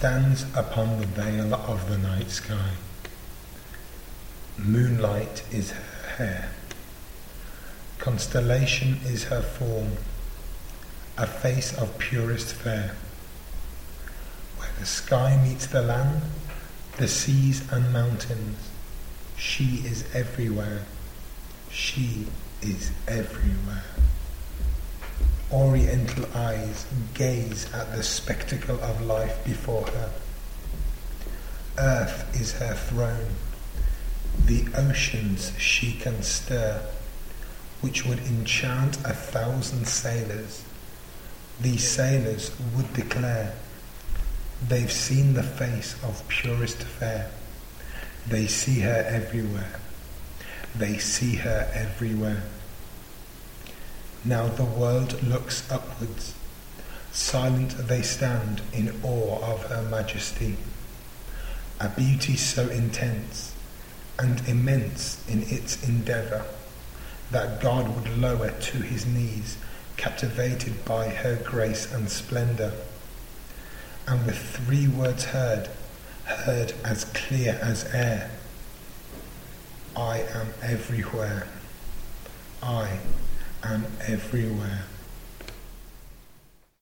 stands upon the veil of the night sky. Moonlight is her hair. Constellation is her form, a face of purest fair. Where the sky meets the land, the seas and mountains, she is everywhere. She is everywhere. Oriental eyes gaze at the spectacle of life before her. Earth is her throne. The oceans she can stir, which would enchant 1,000 sailors. These sailors would declare they've seen the face of purest fair. They see her everywhere. They see her everywhere. Now the world looks upwards. Silent they stand in awe of her majesty. A beauty so intense and immense in its endeavour that God would lower to his knees, captivated by her grace and splendour. And with 3 words heard as clear as air, I am everywhere. I am everywhere.